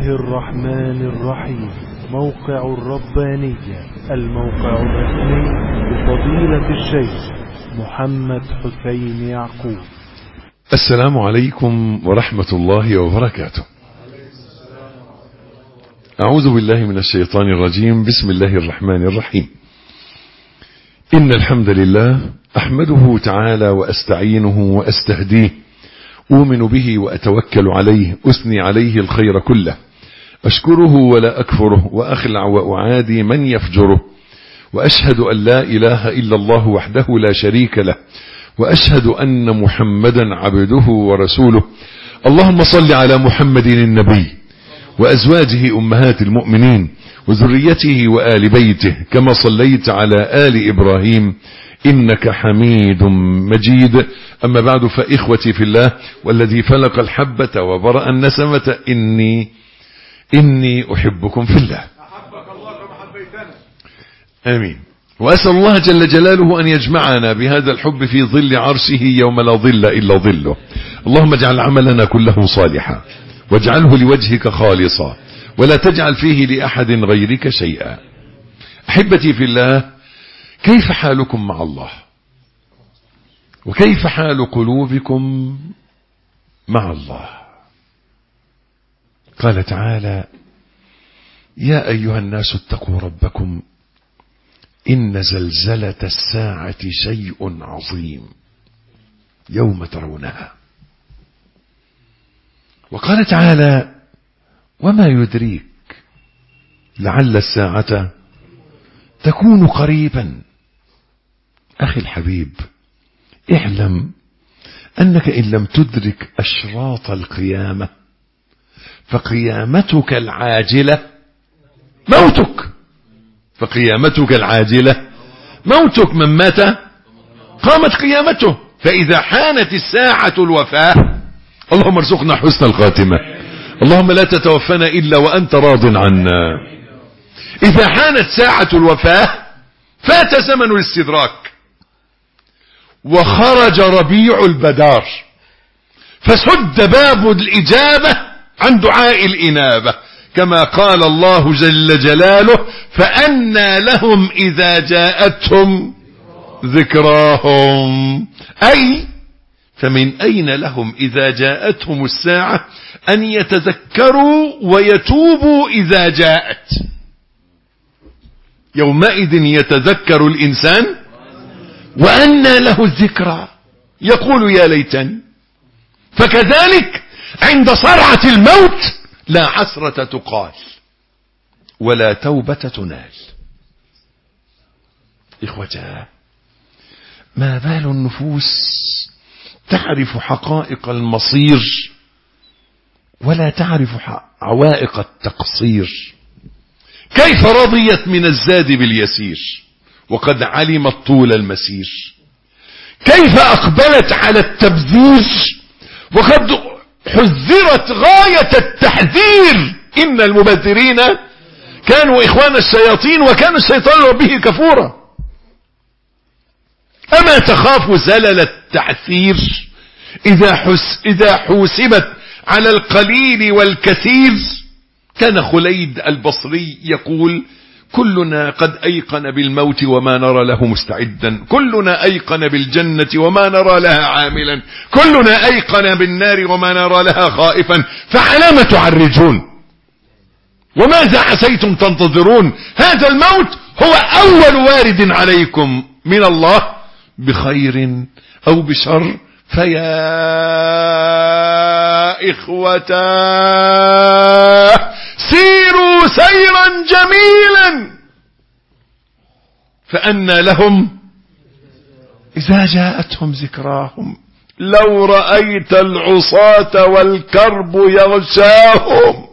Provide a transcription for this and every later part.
الله الرحمن الرحيم. موقع الربانية، الموقع الرسمي لفضيلة الشيخ محمد حسين يعقوب. السلام عليكم ورحمة الله وبركاته. أعوذ بالله من الشيطان الرجيم. بسم الله الرحمن الرحيم. إن الحمد لله أحمده تعالى وأستعينه وأستهديه، أؤمن به وأتوكل عليه، أثني عليه الخير كله، أشكره ولا أكفره، وأخلع وأعادي من يفجره، وأشهد أن لا إله إلا الله وحده لا شريك له، وأشهد أن محمدا عبده ورسوله. اللهم صل على محمد النبي وأزواجه أمهات المؤمنين وذريته وآل بيته، كما صليت على آل إبراهيم إنك حميد مجيد. أما بعد، فإخوتي في الله والذي فلق الحبة وبرأ النسمة، إني أحبكم في الله. آمين. وأسأل الله جل جلاله أن يجمعنا بهذا الحب في ظل عرشه يوم لا ظل إلا ظله. اللهم اجعل عملنا كله صالحا، واجعله لوجهك خالصا، ولا تجعل فيه لأحد غيرك شيئا. أحبتي في الله، كيف حالكم مع الله؟ وكيف حال قلوبكم مع الله؟ قال تعالى: يا أيها الناس اتقوا ربكم إن زلزلة الساعة شيء عظيم يوم ترونها. وقال تعالى: وما يدريك لعل الساعة تكون قريبا. أخي الحبيب، اعلم أنك إن لم تدرك أشراط القيامة فقيامتك العاجلة موتك. فقيامتك العاجلة موتك. من مات قامت قيامته. فإذا حانت الساعة الوفاة، اللهم ارزقنا حسن الخاتمة، اللهم لا تتوفنا إلا وأنت راض عنا. إذا حانت ساعة الوفاة فات زمن الاستدراك، وخرج ربيع البدار، فسد باب الإجابة عن دعاء الإنابة، كما قال الله جل جلاله: فأنى لهم إذا جاءتهم ذكراهم. أي فمن أين لهم إذا جاءتهم الساعة أن يتذكروا ويتوبوا إذا جاءت. يومئذ يتذكر الإنسان وأنى له الذكرى، يقول يا ليتني. فكذلك عند صرعة الموت لا حسرة تقال ولا توبة تنال. إخوتاه، ما بال النفوس تعرف حقائق المصير ولا تعرف عوائق التقصير؟ كيف رضيت من الزاد باليسير وقد علمت طول المسير؟ كيف أقبلت على التبذير وقد حذرت غاية التحذير؟ إن المبذرين كانوا إخوان الشياطين وكان الشيطان ربه كفورا. أما تخاف زلل التعثير إذا حوسبت على القليل والكثير؟ كان خليد البصري يقول: كلنا قد أيقن بالموت وما نرى له مستعدا، كلنا أيقن بالجنة وما نرى لها عاملا، كلنا أيقن بالنار وما نرى لها خائفا، فعلام تعرجون؟ وماذا عسيتم تنتظرون؟ هذا الموت هو أول وارد عليكم من الله، بخير أو بشر. فيا إخوتاه، سيروا سيرا جميلا، فأنى لهم إذا جاءتهم ذكراهم. لو رأيت العصاة والكرب يغشاهم،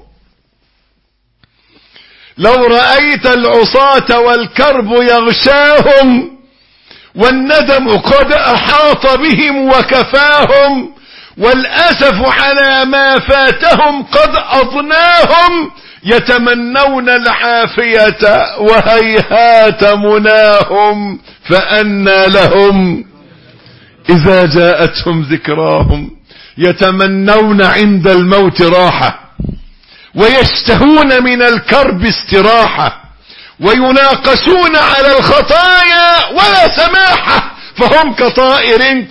لو رأيت العصاة والكرب يغشاهم، والندم قد أحاط بهم وكفاهم، والأسف على ما فاتهم قد أضناهم، يتمنون العافية وهيهات مناهم، فأنى لهم إذا جاءتهم ذكراهم. يتمنون عند الموت راحة، ويشتهون من الكرب استراحة، ويناقشون على الخطايا ولا سماحة، فهم كطائر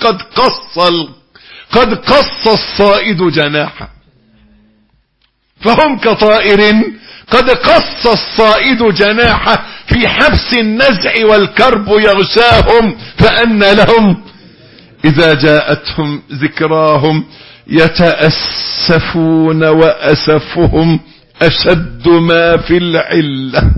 قد قص الصائد جناحه. فهم كطائر قد قص الصائد جناحه في حبس النزع، والكرب يغشاهم فأنى لهم إذا جاءتهم ذكراهم. يتأسفون وأسفهم أشد ما في العلة.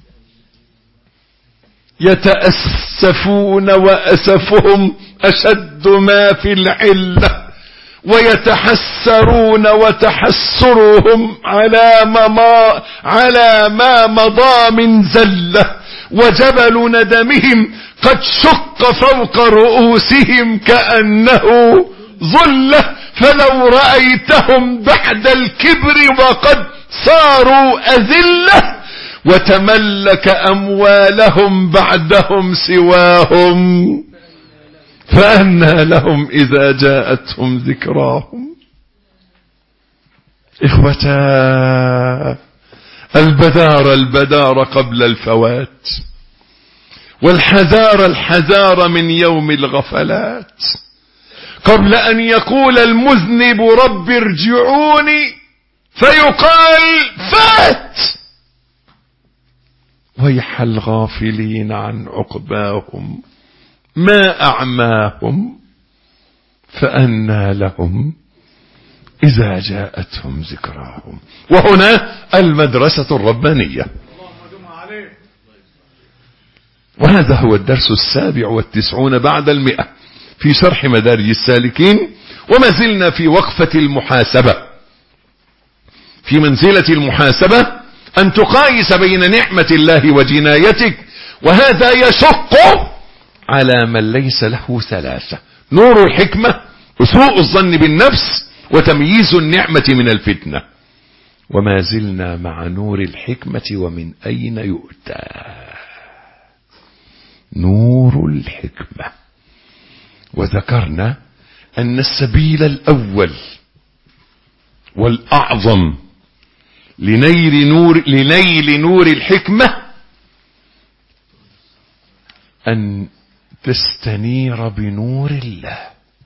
يتأسفون وأسفهم أشد ما في العلة، ويتحسرون وتحسرهم على ما مضى من زلة، وجبل ندمهم قد شق فوق رؤوسهم كأنه ظلة، فلو رأيتهم بعد الكبر وقد صاروا أذلة، وتملك أموالهم بعدهم سواهم، فأنى لهم إذا جاءتهم ذكراهم. إخوتا، البدار قبل الفوات، والحذار من يوم الغفلات، قبل أن يقول المذنب رب ارجعوني فيقال فات. ويح الغافلين عن عقباهم، ما أعماهم فأنى لهم إذا جاءتهم ذكراهم. وهنا المدرسة الربانية. وهذا هو الدرس 97 بعد 100 في شرح مدارج السالكين، وما زلنا في وقفة المحاسبة، في منزلة المحاسبة أن تقايس بين نعمة الله وجنايتك، وهذا يشق على من ليس له ثلاثة: نور الحكمة، وسوء الظن بالنفس، وتمييز النعمة من الفتنة. وما زلنا مع نور الحكمة، ومن أين يؤتى نور الحكمة. وذكرنا أن السبيل الأول والأعظم لنيل نور الحكمة أن تستنير بنور الله،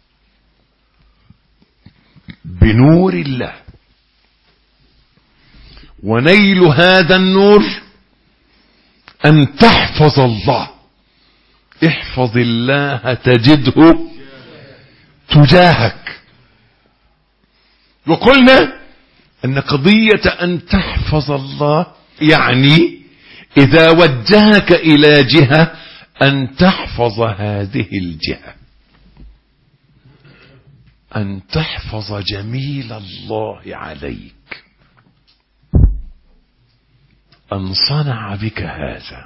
بنور الله. ونيل هذا النور أن تحفظ الله. احفظ الله تجده تجاهك. وقلنا أن قضية أن تحفظ الله يعني إذا وجهك إلى جهة أن تحفظ هذه الجهة، أن تحفظ جميل الله عليك، أن صنع بك هذا.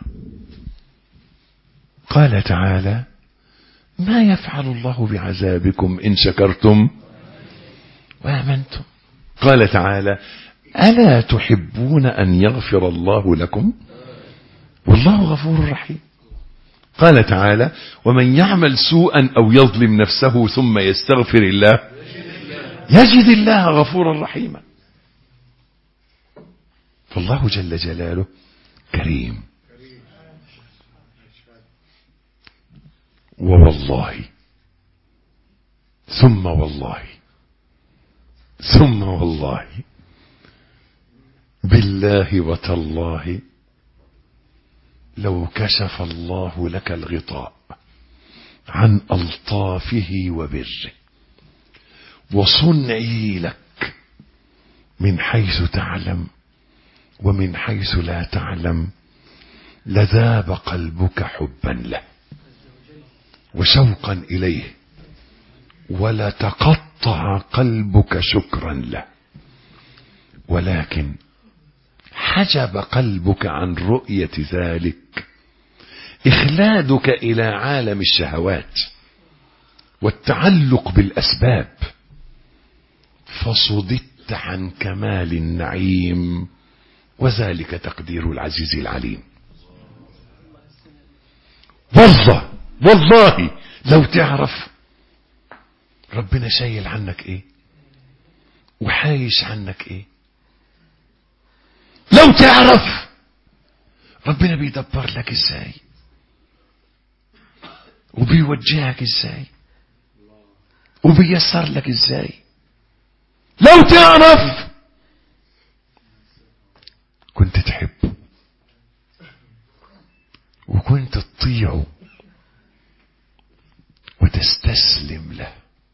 قال تعالى: ما يفعل الله بعذابكم إن شكرتم وآمنتم. قال تعالى: ألا تحبون أن يغفر الله لكم والله غفور رحيم. قال تعالى: ومن يعمل سوءا أو يظلم نفسه ثم يستغفر الله يجد الله غفورا رحيما. فالله جل جلاله كريم. ووالله ثم والله ثم والله بالله وتالله لو كشف الله لك الغطاء عن ألطافه وبره وصنعه لك من حيث تعلم ومن حيث لا تعلم، لذاب قلبك حبا له وشوقا إليه، ولا تقطع قلبك شكرا له. ولكن حجب قلبك عن رؤية ذلك إخلادك إلى عالم الشهوات والتعلق بالأسباب، فصددت عن كمال النعيم، وذلك تقدير العزيز العليم. والله لو تعرف ربنا شايل عنك ايه وحايش عنك ايه لو تعرف ربنا بيدبر لك ازاي وبيوجهك ازاي وبيسر لك ازاي، لو تعرف كنت تحبه وكنت تطيعه وتستسلم له.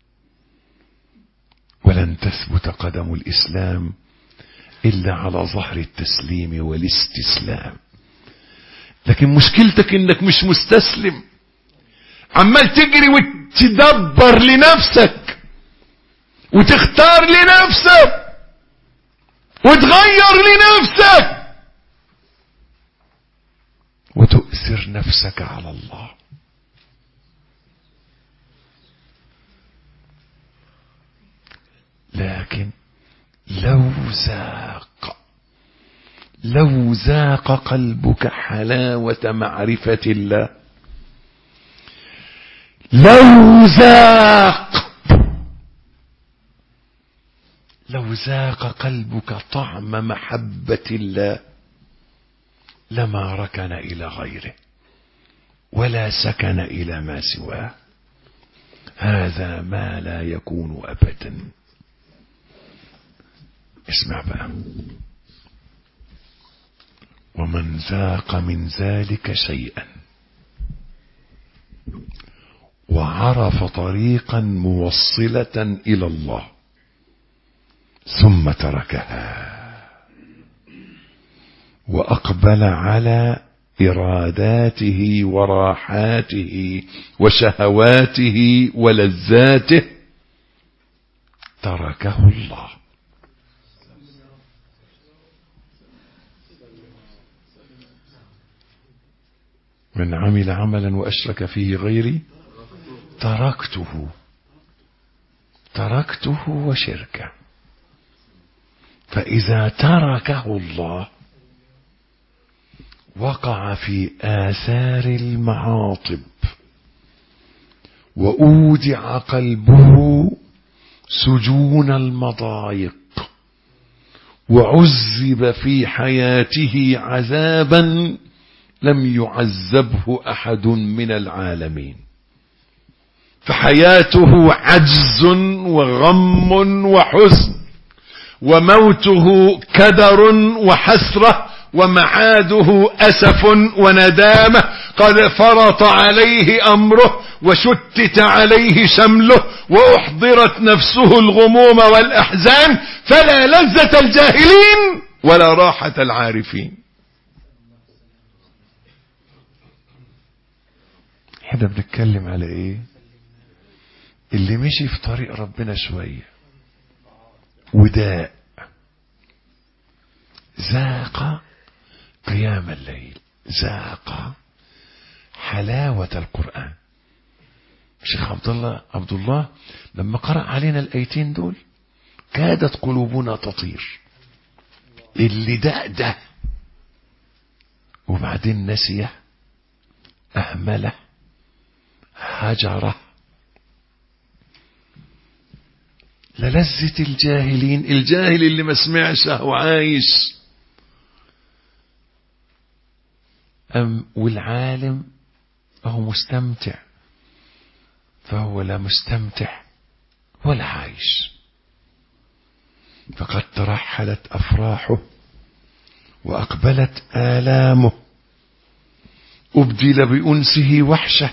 ولن تثبت قدم الإسلام إلا على ظهر التسليم والاستسلام. لكن مشكلتك إنك مش مستسلم، عمال تجري وتدبر لنفسك وتختار لنفسك وتغير لنفسك وتؤثر نفسك على الله. لكن لو ذاق قلبك حلاوة معرفة الله، لو ذاق قلبك طعم محبة الله لما ركن إلى غيره ولا سكن إلى ما سواه. هذا ما لا يكون أبدا. اسمع بقى، ومن ذاق من ذلك شيئا وعرف طريقا موصلة إلى الله ثم تركها وأقبل على إراداته وراحاته وشهواته ولذاته تركه الله. من عمل عملا وأشرك فيه غيري تركته وشركه. فإذا تركه الله وقع في آثار المعاطب وأودع قلبه سجون المضايق وعذب في حياته عذابا لم يعذبه أحد من العالمين. فحياته عجز وغم وحزن، وموته كدر وحسرة، ومعاده أسف وندامة. قد فرط عليه أمره وشتت عليه شمله وأحضرت نفسه الغموم والأحزان، فلا لذة الجاهلين ولا راحة العارفين. احنا بنتكلم على ايه؟ اللي مشي في طريق ربنا شوية وداء، ذاق قيام الليل، ذاق حلاوة القرآن. الشيخ عبد الله لما قرأ علينا الآيتين دول كادت قلوبنا تطير. اللي ده وبعدين نسيه، أهمله، هجره. للذة الجاهلين، الجاهل اللي ما سمعش وعايش، والعالم هو مستمتع، فهو لا مستمتع ولا عايش. فقد ترحلت أفراحه وأقبلت آلامه، أبدل بأنسه وحشة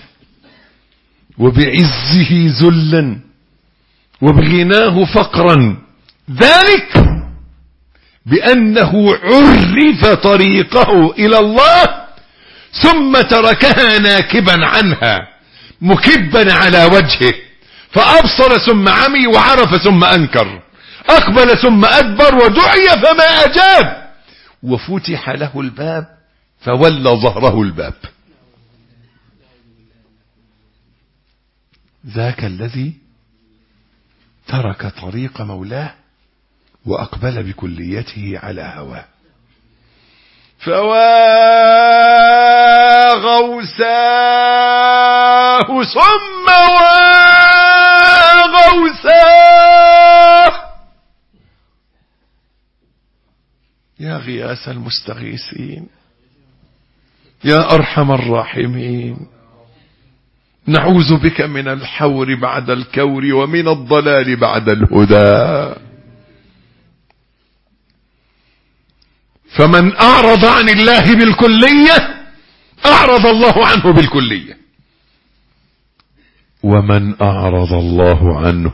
وبعزه ذلا وبغناه فقرا. ذلك بأنه عرف طريقه إلى الله ثم تركها ناكبا عنها مكبا على وجهه، فأبصر ثم عمي وعرف ثم أنكر، أقبل ثم أدبر ودعي فما أجاب، وفتح له الباب فولى ظهره الباب. ذاك الذي ترك طريق مولاه وأقبل بكليته على هواه. فوا غوساه ثم غوساه. يا غياث المستغيثين، يا أرحم الراحمين، نعوذ بك من الحور بعد الكور ومن الضلال بعد الهدى. فمن أعرض عن الله بالكلية أعرض الله عنه بالكلية، ومن أعرض الله عنه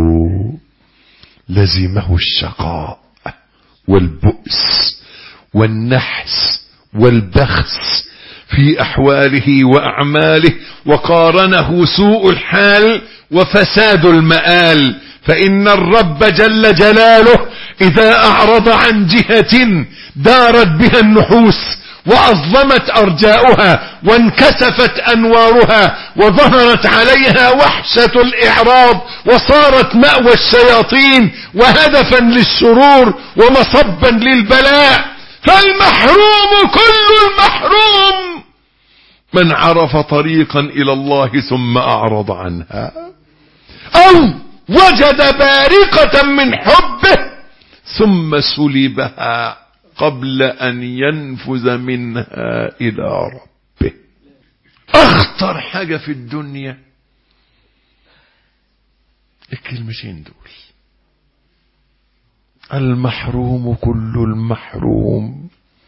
لزمه الشقاء والبؤس والنحس والبخس في أحواله وأعماله، وقارنه سوء الحال وفساد المآل. فإن الرب جل جلاله إذا أعرض عن جهة دارت بها النحوس وأظلمت أرجاؤها وانكسفت أنوارها وظهرت عليها وحشة الإعراض وصارت مأوى الشياطين وهدفا للشرور ومصبا للبلاء، فالمحروم كل المحروم من عرف طريقا إلى الله ثم أعرض عنها، أو وجد بارقة من حبه ثم سلبها قبل أن ينفذ منها إلى ربه. أخطر حاجة في الدنيا الكلمتين دول، المحروم كل المحروم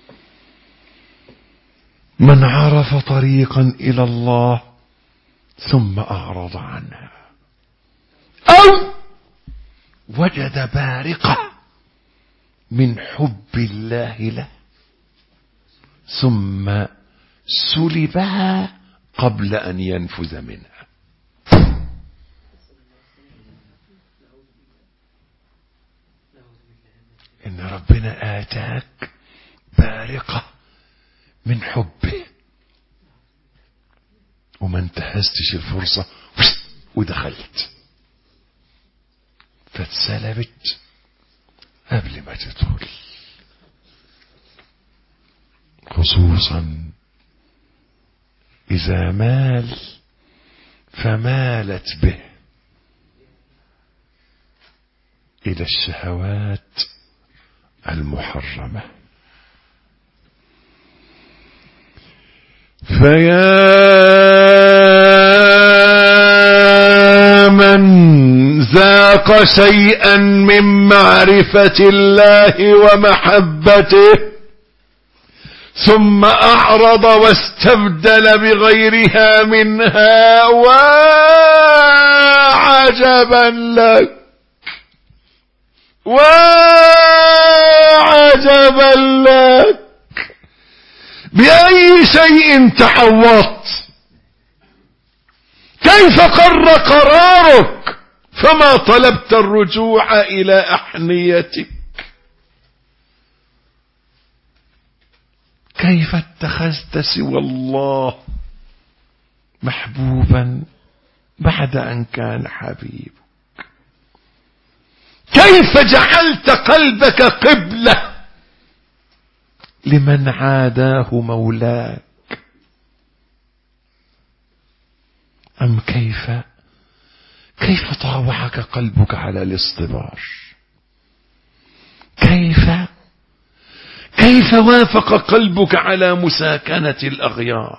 من عرف طريقا إلى الله ثم أعرض عنها، أو وجد بارقة من حب الله له ثم سلبها قبل أن ينفذ منها. إن ربنا آتاك بارقة من حبه وما انتهزتش الفرصة ودخلت فاتسلبت قبل ما تدخل، خصوصا إذا مال فمالت به إلى الشهوات المحرمة. فيا من ذاق شيئا من معرفة الله ومحبته ثم أعرض واستبدل بغيرها منها، وعجبا لك وعجبا لك بأي شيء تحوطت، كيف قر قرارك فما طلبت الرجوع إلى أحنيتك، كيف اتخذت سوى الله محبوبا بعد أن كان حبيبك، كيف جعلت قلبك قبلة لمن عاداه مولاك، أم كيف طاوعك قلبك على الاصطبار، كيف وافق قلبك على مساكنة الأغيار،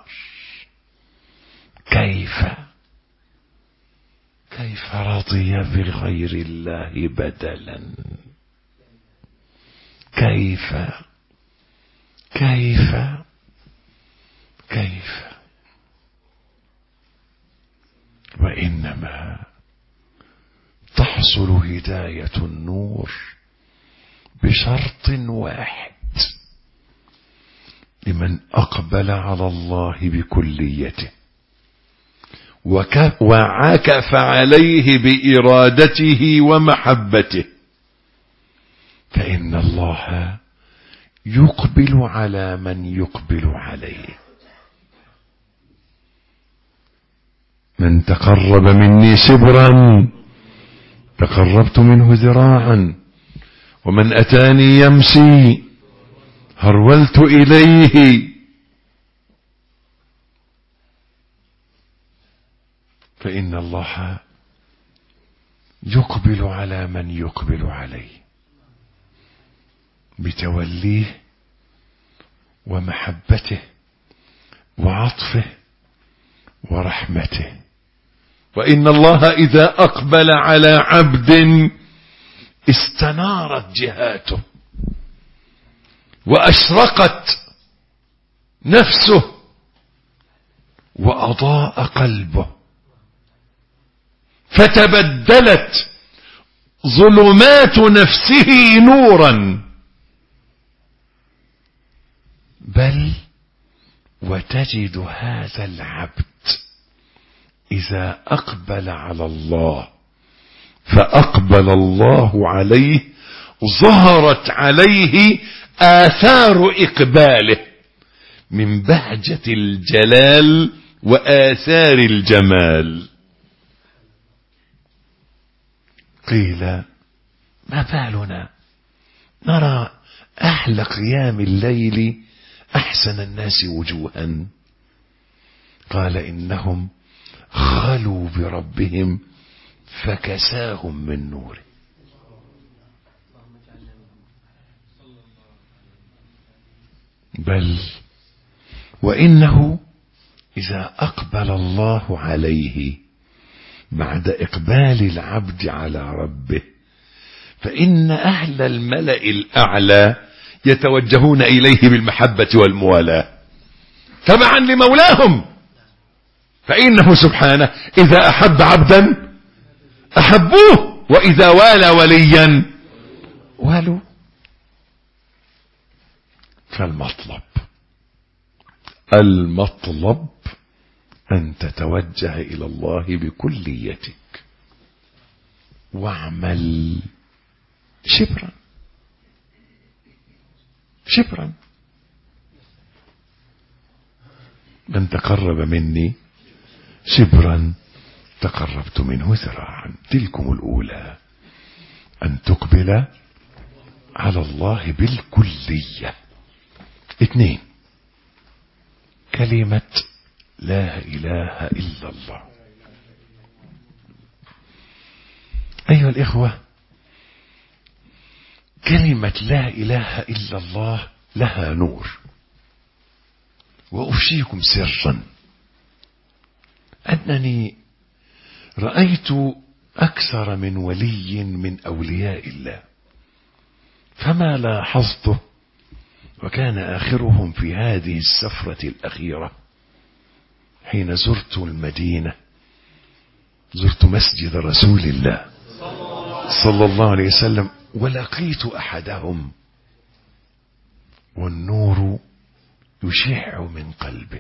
كيف رضي بغير الله بدلا، كيف وإنما تحصل هداية النور بشرط واحد، لمن أقبل على الله بكليته وعكف عليه بإرادته ومحبته، فإن الله يقبل على من يقبل عليه. من تقرب مني شبرا تقربت منه ذراعا، ومن أتاني يمشي هرولت إليه. فإن الله يقبل على من يقبل عليه، بتوليه ومحبته وعطفه ورحمته. وإن الله إذا أقبل على عبد استنارت جهاته وأشرقت نفسه وأضاء قلبه، فتبدلت ظلمات نفسه نورا. بل وتجد هذا العبد إذا أقبل على الله فأقبل الله عليه ظهرت عليه آثار إقباله من بهجة الجلال وآثار الجمال. قيل: ما بالنا نرى أهل قيام الليل أحسن الناس وجوها؟ قال: إنهم خلوا بربهم فكساهم من نوره. بل وإنه إذا أقبل الله عليه بعد إقبال العبد على ربه فإن أهل الملأ الأعلى يتوجهون إليه بالمحبة والموالاة تبعا لمولاهم، فإنه سبحانه إذا أحب عبدا أحبوه، وإذا والى وليا والوا. فالمطلب أن تتوجه إلى الله بكليتك واعمل شبرا شبرا. من تقرب مني شبرا تقربت منه ذراعا. تلكم الأولى، أن تقبل على الله بالكلية. 2، كلمة لا إله إلا الله. أيها الإخوة، كلمة لا إله إلا الله لها نور. وأفشيكم سرا أنني رأيت أكثر من ولي من أولياء الله، فما لاحظته وكان آخرهم في هذه السفرة الأخيرة حين زرت المدينة، زرت مسجد رسول الله صلى الله عليه وسلم، ولقيت أحدهم والنور يشع من قلبه،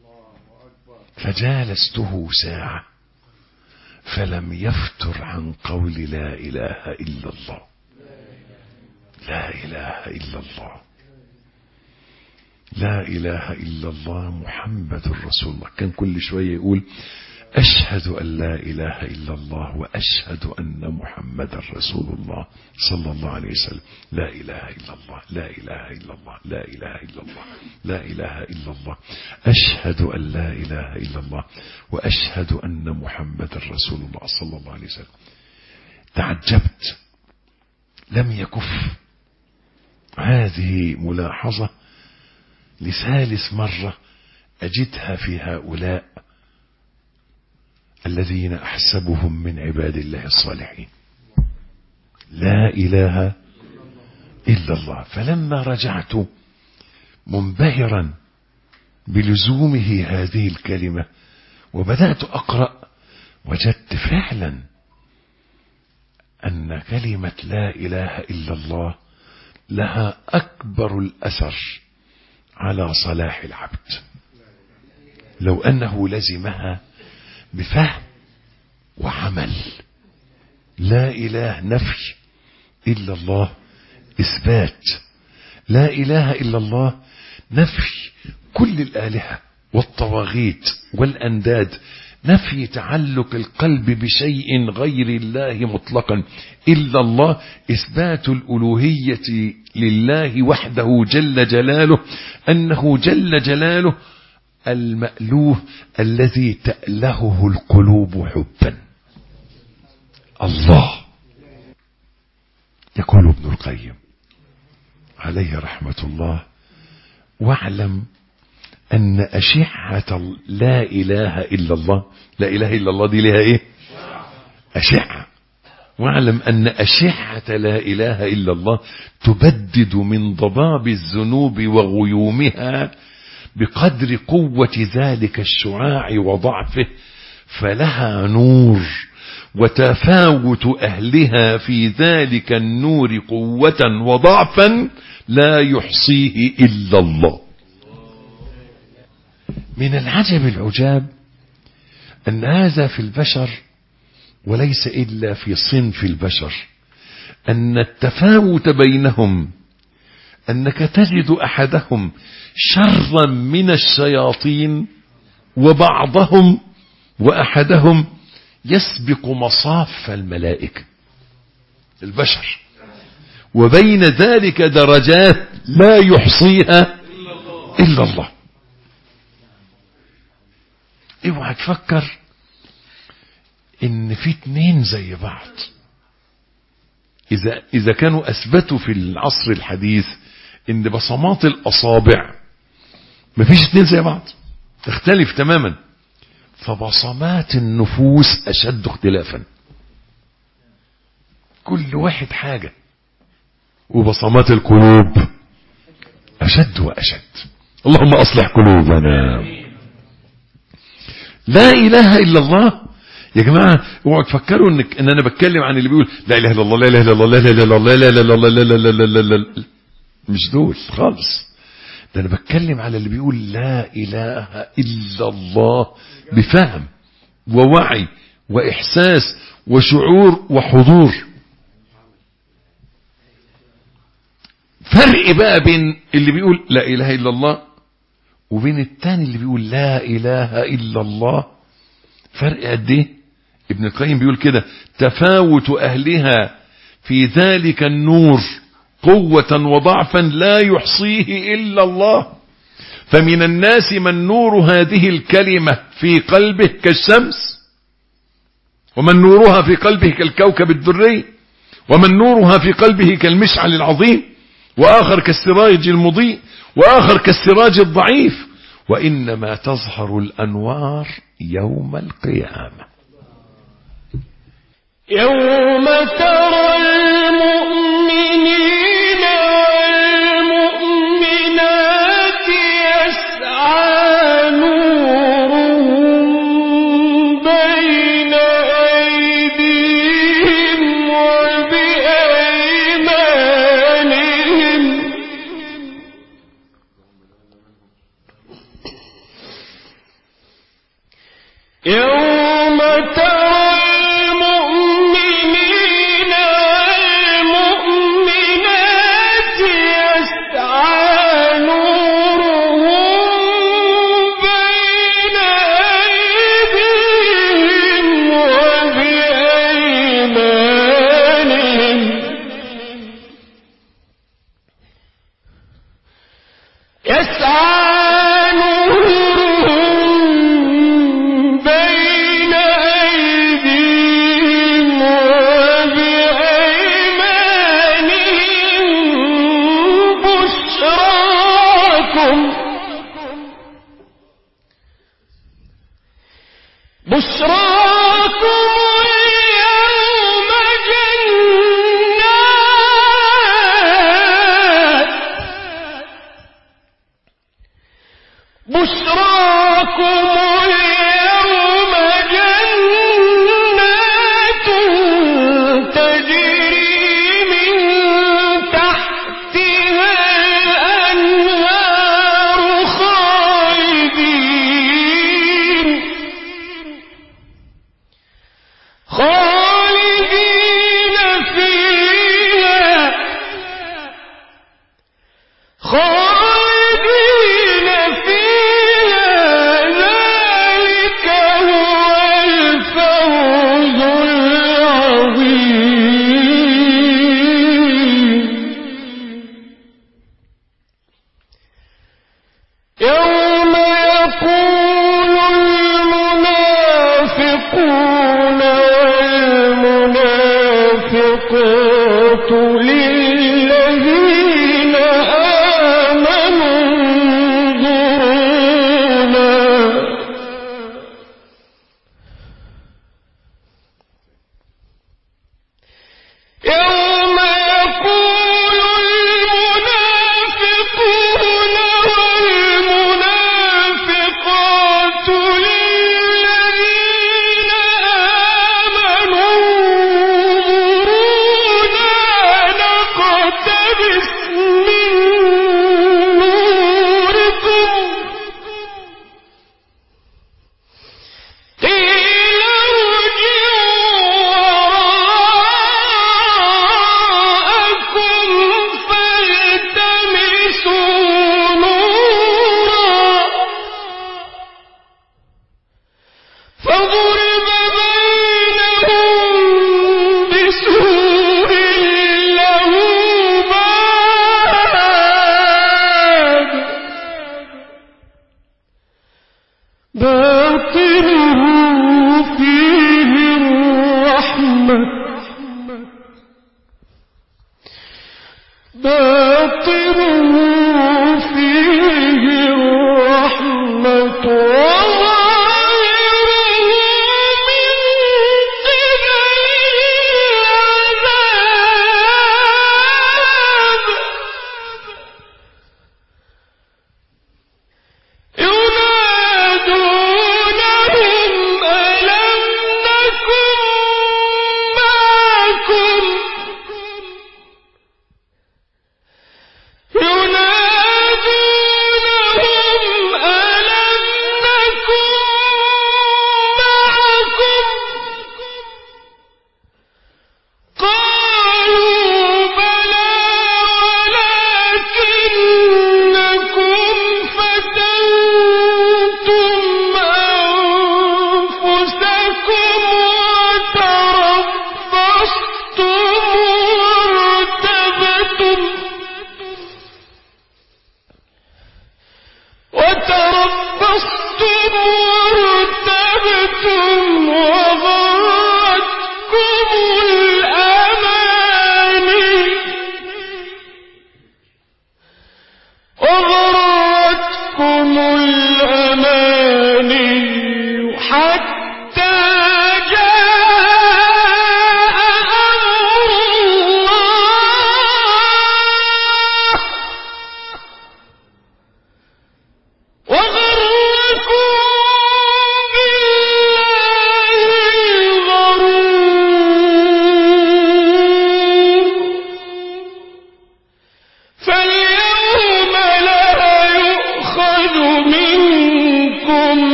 فجالسته ساعة فلم يفتر عن قول لا إله إلا الله. لا إله إلا الله، لا إله إلا الله محمد رسول الله. كان كل شوية يقول: أشهد أن لا إله إلا الله وأشهد أن محمد رسول الله صلى الله عليه وسلم. لا إله إلا الله، لا إله إلا الله، لا إله إلا الله، لا إله إلا الله، أشهد أن لا إله إلا الله وأشهد أن محمد رسول الله صلى الله عليه وسلم. تعجبت، لم يكف. هذه ملاحظة لثالث مرة أجدها في هؤلاء الذين أحسبهم من عباد الله الصالحين. لا إله إلا الله. فلما رجعت منبهرا بلزومه هذه الكلمة وبدأت أقرأ، وجدت فعلا أن كلمة لا إله إلا الله لها أكبر الأثر على صلاح العبد لو أنه لزمها بفهم وعمل. لا إله نفي إلا الله إثبات. لا إله إلا الله نفي كل الآلهة والطواغيت والأنداد، نفي تعلق القلب بشيء غير الله مطلقا إلا الله، إثبات الألوهية لله وحده جل جلاله، أنه جل جلاله المألوه الذي تألهه القلوب حبا. الله. يقول ابن القيم: عليه رحمة الله: واعلم أن أشعة لا إله إلا الله، لا إله إلا الله دي لها إيه؟ أشعة. واعلم أن أشعة لا إله إلا الله تبدد من ضباب الذنوب وغيومها بقدر قوة ذلك الشعاع وضعفه، فلها نور، وتفاوت أهلها في ذلك النور قوة وضعفا لا يحصيه إلا الله. من العجب العجاب أن هذا في البشر وليس إلا في صنف البشر، أن التفاوت بينهم أنك تجد أحدهم شرا من الشياطين، وبعضهم وأحدهم يسبق مصاف الملائكة البشر، وبين ذلك درجات لا يحصيها إلا الله. اوعى تفكر ان في اتنين زي بعض. اذا كانوا اثبتوا في العصر الحديث ان بصمات الاصابع مفيش اتنين زي بعض، تختلف تماما، فبصمات النفوس اشد اختلافا، كل واحد حاجة، وبصمات القلوب اشد واشد. اللهم اصلح قلوبنا. لا اله الا الله يا جماعة. اوعوا تفكروا ان انا بتكلم عن اللي بيقول لا اله الا الله لا اله الا الله لا اله الا الله لا اله الا الله لا لا لا لا لا لا، مش دول خالص. ده انا بتكلم على اللي بيقول لا اله الا الله بفهم ووعي واحساس وشعور وحضور. فرق بقى بين اللي بيقول لا اله الا الله وبين التاني اللي بيقول لا اله الا الله. فرق قد ايه؟ ابن القيم بيقول كده: تفاوت اهلها في ذلك النور قوة وضعفا لا يحصيه الا الله. فمن الناس من نور هذه الكلمة في قلبه كالشمس، ومن نورها في قلبه كالكوكب الدري، ومن نورها في قلبه كالمشعل العظيم، واخر كالسراج المضيء، واخر كالسراج الضعيف. وانما تظهر الانوار يوم القيامة. يوم ترى المؤمنين والمؤمنات يسعى نورهم بين أيديهم وبأيمانهم. يوم ترى خالدين فيها لا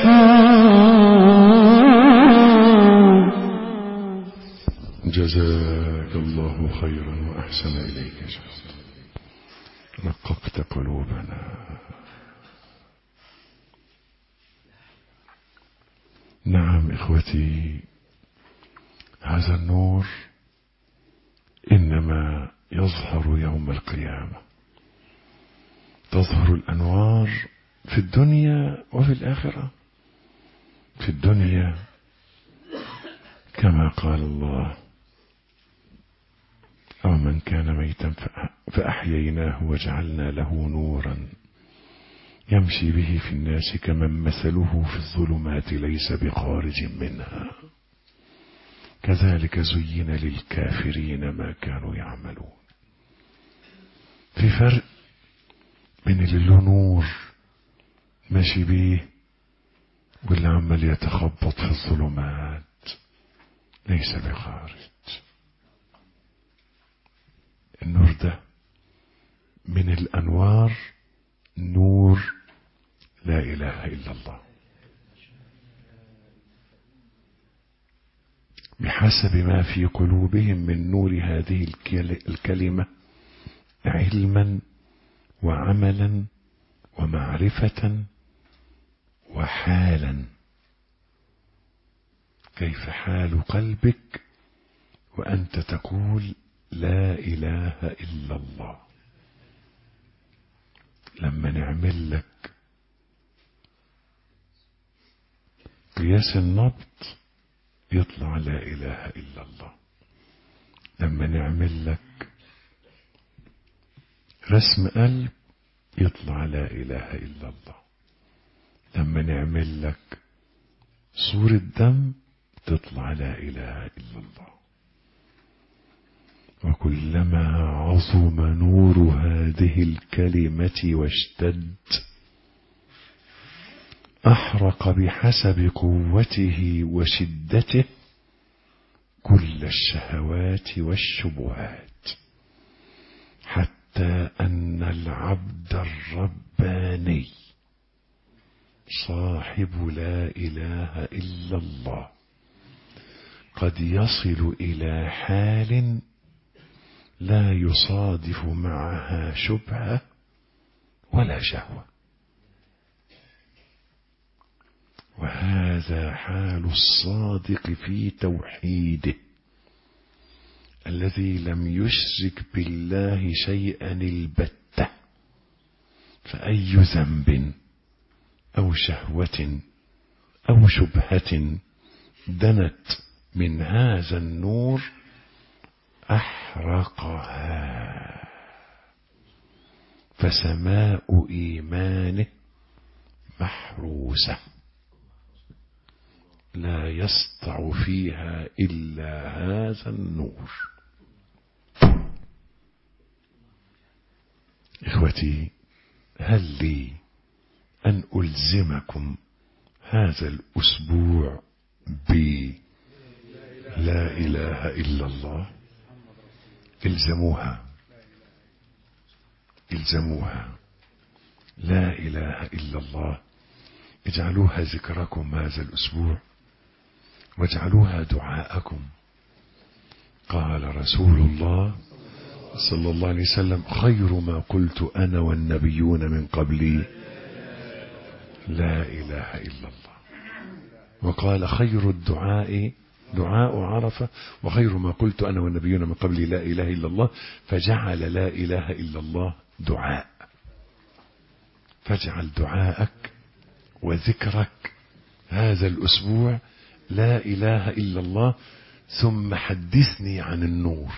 جزاك الله خيرا وأحسن إليك جزاك. رققت قلوبنا. نعم إخوتي، هذا النور إنما يظهر يوم القيامة. تظهر الأنوار في الدنيا وفي الآخرة. في الدنيا كما قال الله: ومن كان ميتا فأحييناه وجعلنا له نورا يمشي به في الناس كمن مثله في الظلمات ليس بخارج منها كذلك زين للكافرين ما كانوا يعملون. في فرق بين اللي له نور ماشي بيه واللي عمال يتخبط في الظلمات ليس بخارج. النور ده من الأنوار، نور لا إله إلا الله، بحسب ما في قلوبهم من نور هذه الكلمة علما وعملا ومعرفة وحالا. كيف حال قلبك وأنت تقول لا إله إلا الله؟ لما نعمل لك قياس النبض يطلع لا إله إلا الله. لما نعمل لك رسم قلب يطلع لا إله إلا الله. لما نعمل لك صورة دم تطلع لا إله إلا الله. وكلما عظم نور هذه الكلمة واشتد أحرق بحسب قوته وشدته كل الشهوات والشبهات، حتى أن العبد الرباني صاحب لا إله إلا الله قد يصل إلى حال لا يصادف معها شبهة ولا شهوة. وهذا حال الصادق في توحيده الذي لم يشرك بالله شيئا البتة. فأي ذنب أو شهوة أو شبهة دنت من هذا النور أحرقها، فسماء إيمانه محروسة لا يسطع فيها إلا هذا النور. إخوتي، هل لي أن ألزمكم هذا الأسبوع بلا إله إلا الله؟ الزموها لا إله إلا الله. اجعلوها ذكركم هذا الأسبوع واجعلوها دعاءكم. قال رسول الله صلى الله عليه وسلم: خير ما قلت أنا والنبيون من قبلي لا إله إلا الله. وقال: خير الدعاء دعاء عرفة، وخير ما قلت أنا والنبيون من قبلي لا إله إلا الله. فجعل لا إله إلا الله دعاء. فاجعل دعاءك وذكرك هذا الأسبوع لا إله إلا الله، ثم حدثني عن النور،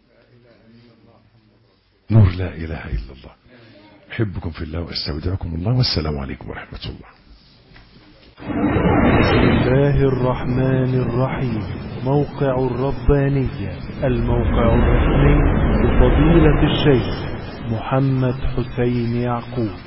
نور لا إله إلا الله. أحبكم في الله وأستودعكم الله، والسلام عليكم ورحمة الله. بسم الله الرحمن الرحيم. موقع الربانية، الموقع الرسمي لفضيلة الشيخ محمد حسين يعقوب.